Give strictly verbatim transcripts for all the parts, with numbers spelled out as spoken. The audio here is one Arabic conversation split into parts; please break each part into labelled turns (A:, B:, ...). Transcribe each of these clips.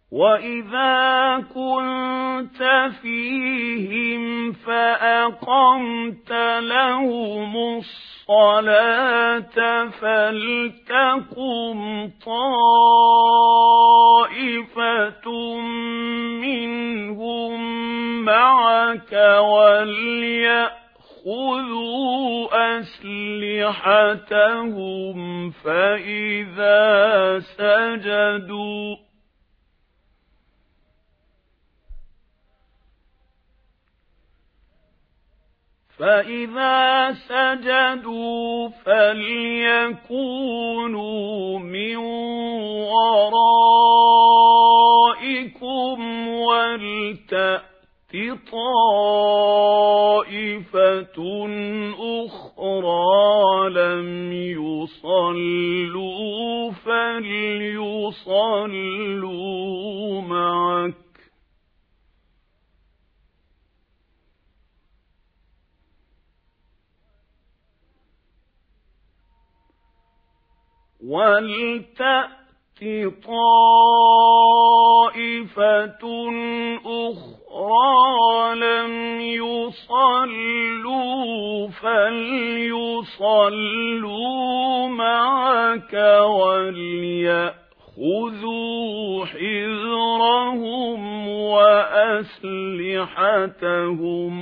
A: وَإِذَا كُنتَ فِيهِمْ فَأَقَمْتَ لَهُمُ الصَّلَاةَ فَلْتَقُمْ طَائِفَةٌ مِّنْهُم مَّعَكَ وَلْيَأْخُذُوا أَسْلِحَتَهُمْ فَإِذَا سَجَدُوا فَإِذَا سَجَدُوا فَلْيَكُونُوا مِنْ وَرَائِكُمْ وَلْتَأْتِ طَائِفَةٌ أُخْرَى لَمْ يُصَلُّوا فَلْيُصَلُّوا مَعَكَ وَلْتَأْتِ طَائِفَةٌ أُخْرَى لَمْ يُصَلُّوا فَلْيُصَلُّوا مَعَكَ وَلْيَأْخُذُوا حِذْرَهُمْ وَأَسْلِحَتَهُمْ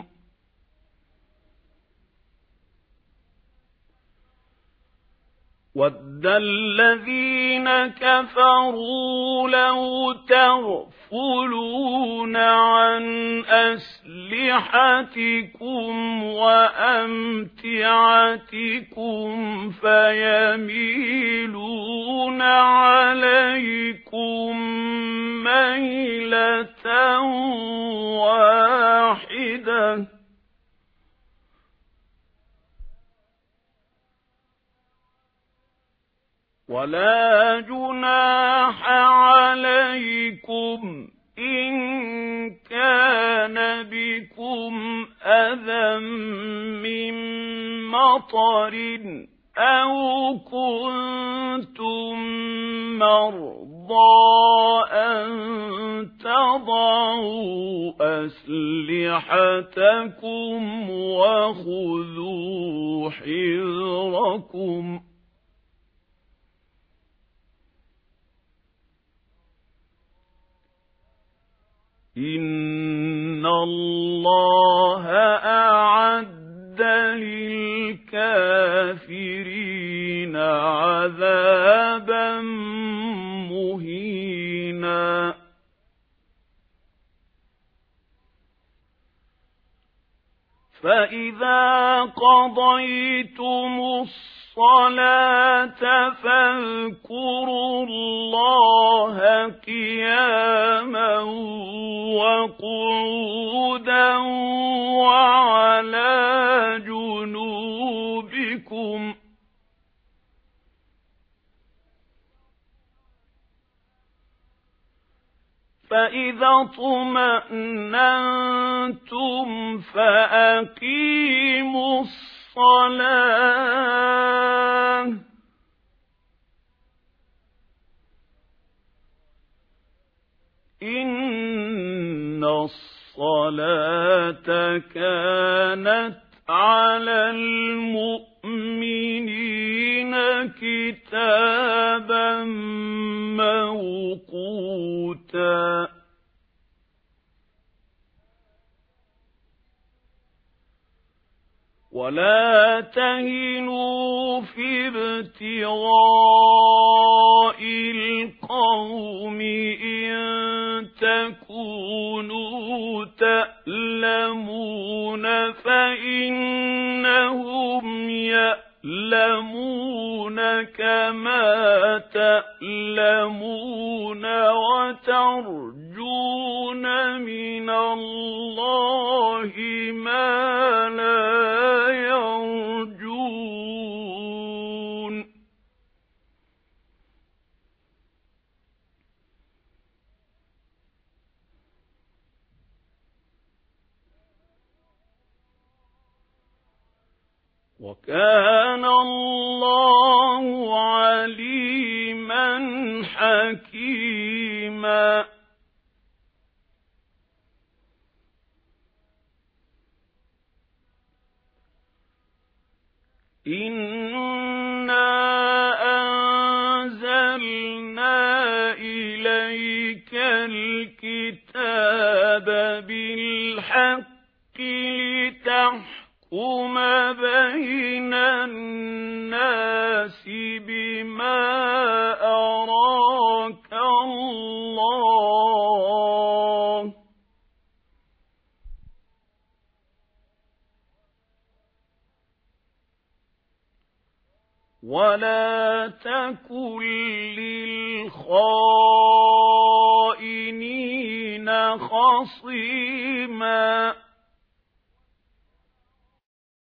A: وَدَّ الَّذِينَ كَفَرُوا لَوْ تَغْفُلُونَ عَنْ أَسْلِحَتِكُمْ وَأَمْتِعَتِكُمْ فَيَمِيلُونَ عَلَيْكُمْ مَيْلَةً وَاحِدَةً وَلَا جُنَاحَ عَلَيْكُمْ إِن كَانَ بِكُمْ أَذًى مِّن مَّطَرٍ أَوْ كُنتُم مَّرْضَىٰ أَن تَضَعُوا أَسْلِحَتَكُمْ وَخُذُوا حِذْرَكُمْ إِنَّ اللَّهَ أَعَدَّ لِلْكَافِرِينَ عَذَابًا مُهِينًا فَإِذَا قَضَيْتُمُ الصَّلَاةَ فَاذْكُرُوا اللَّهَ قِيَامًا وَقُعُودًا وَعَلَى جُنُوبِكُمْ فَإِذَا اطْمَأْنَنْتُمْ فَأَقِيمُوا الصَّلَاةَ إِنَّ الصَّلَاةَ كَانَتْ عَلَى الْمُؤْمِنِينَ كِتَابًا مَّوْقُوتًا وَلَا تَهِنُوا فِي ابْتِغَاءِ الْقَوْمِ إِن تَكُونُوا تَأْلَمُونَ فَإِنَّهُمْ يَأْلَمُونَ كَمَا تَأْلَمُونَ وَتَرْجُونَ مِنَ اللَّهِ مَا لَا يَرْجُونَ وَكَانَ اللَّهُ عَلِيمًا حَكِيمًا إِنَّا أَنزَلْنَا إِلَيْكَ الْكِتَابَ بِالْحَقِّ لِتَحْكُمَ بَيْنَ النَّاسِ بِمَا أَرَاكَ اللَّهُ ۚ وَلَا تَكُن لِّلْخَائِنِينَ خَصِيمًا